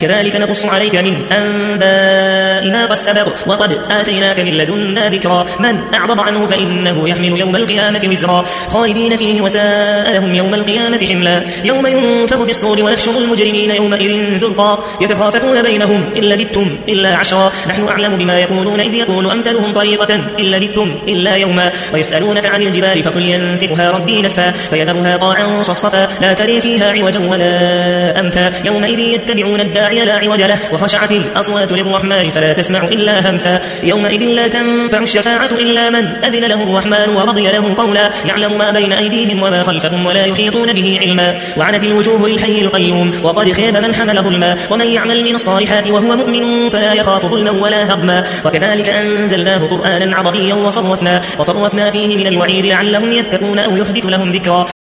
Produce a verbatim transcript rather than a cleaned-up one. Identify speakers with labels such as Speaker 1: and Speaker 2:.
Speaker 1: كذلك نقص عليك من أنباء ما قد سبق وقد آتيناك من لدنا ذكرا من أعرض عنه فإنه يحمل يوم القيامة وزرا خالدين فيه وساء لهم يوم القيامة حملا يوم ينفخ في الصور ونحشر المجرمين يومئذ زرقا يتخافتون بينهم إن لبثتم إلا عشرا نحن أعلم بما يقولون إذ يقول أمثلهم طريقة إن لبثتم إلا يوما ويسألونك عن الجبال فقل ينسفها ربي نسفا فيذرها قاعا صفصفا لا تري فيها عوجا ولا أمتا يومئذ يتبعون الداعي لا عوج له وخشعت الأصوات للرحمن فلا تسمع إلا همسا يومئذ لا تنفع الشفاعة إلا من أذن له الرحمن ورضي له قولا يعلم ما بين أيديهم وما خلفهم ولا يحيطون به علما وعنت الوجوه للحي القيوم وقد خيب من حمل ظلما ومن يعمل من الصالحات وهو مؤمن فلا يخاف ظلما ولا هضما وكذلك أنزلناه قرآنا عربيا وصرفنا, وصرفنا فيه من الوعيد لعلهم يتقون أو يحدث لهم ذكرا